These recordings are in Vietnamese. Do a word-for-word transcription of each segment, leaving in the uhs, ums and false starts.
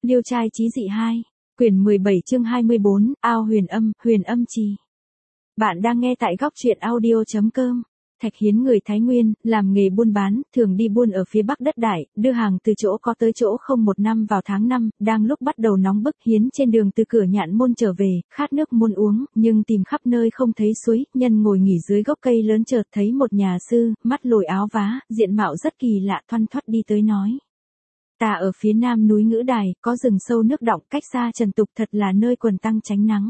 Liêu trai chí dị hai, quyển mười bảy chương hai mươi bốn, ao huyền âm, huyền âm trì. Bạn đang nghe tại góc truyện audio chấm com. Thạch Hiến người Thái Nguyên, làm nghề buôn bán, thường đi buôn ở phía Bắc đất Đại, đưa hàng từ chỗ có tới chỗ không một năm vào tháng năm, đang lúc bắt đầu nóng bức. Hiến trên đường từ cửa Nhạn Môn trở về, khát nước muốn uống, nhưng tìm khắp nơi không thấy suối, nhân ngồi nghỉ dưới gốc cây lớn chợt thấy một nhà sư, mắt lồi áo vá, diện mạo rất kỳ lạ thoăn thoắt đi tới nói. Ta ở phía nam núi Ngữ Đài, có rừng sâu nước đọng, cách xa trần tục, thật là nơi quần tăng tránh nắng.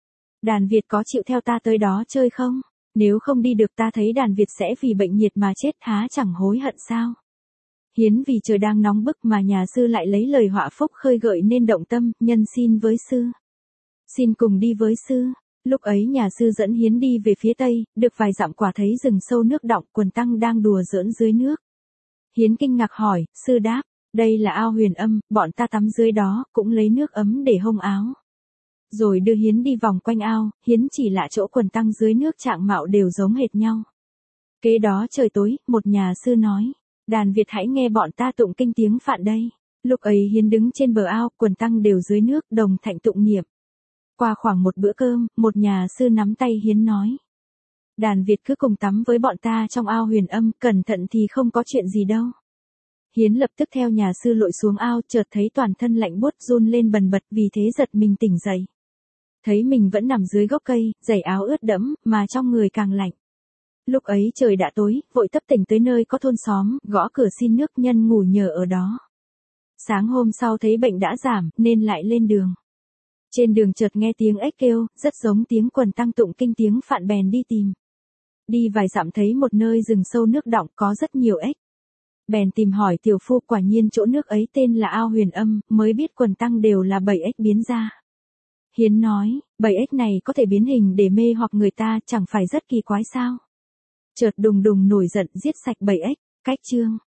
Đàn Việt có chịu theo ta tới đó chơi không? Nếu không đi được ta thấy đàn Việt sẽ vì bệnh nhiệt mà chết, há chẳng hối hận sao? Hiến vì trời đang nóng bức mà nhà sư lại lấy lời họa phúc khơi gợi nên động tâm, nhân xin với sư. Xin cùng đi với sư. Lúc ấy nhà sư dẫn Hiến đi về phía tây, được vài dặm quả thấy rừng sâu nước đọng, quần tăng đang đùa giỡn dưới nước. Hiến kinh ngạc hỏi, sư đáp, đây là ao huyền âm, bọn ta tắm dưới đó, cũng lấy nước ấm để hông áo. Rồi đưa Hiến đi vòng quanh ao, Hiến chỉ lạ chỗ quần tăng dưới nước trạng mạo đều giống hệt nhau. Kế đó trời tối, một nhà sư nói, đàn Việt hãy nghe bọn ta tụng kinh tiếng Phạn đây. Lúc ấy Hiến đứng trên bờ ao, quần tăng đều dưới nước, đồng thạnh tụng niệm. Qua khoảng một bữa cơm, một nhà sư nắm tay Hiến nói, đàn Việt cứ cùng tắm với bọn ta trong ao huyền âm, cẩn thận thì không có chuyện gì đâu. Hiến lập tức theo nhà sư lội xuống ao, chợt thấy toàn thân lạnh buốt, run lên bần bật, vì thế giật mình tỉnh dậy. Thấy mình vẫn nằm dưới gốc cây, giày áo ướt đẫm, mà trong người càng lạnh. Lúc ấy trời đã tối, vội tấp tỉnh tới nơi có thôn xóm, gõ cửa xin nước, nhân ngủ nhờ ở đó. Sáng hôm sau thấy bệnh đã giảm, nên lại lên đường. Trên đường chợt nghe tiếng ếch kêu, rất giống tiếng quần tăng tụng kinh tiếng Phạn, bèn đi tìm. Đi vài dặm thấy một nơi rừng sâu nước đọng có rất nhiều ếch. Bèn tìm hỏi tiểu phu, quả nhiên chỗ nước ấy tên là ao huyền âm, mới biết quần tăng đều là bầy ếch biến ra. Hiến nói, bầy ếch này có thể biến hình để mê hoặc người ta, chẳng phải rất kỳ quái sao? Chợt đùng đùng nổi giận giết sạch bầy ếch. Cách chương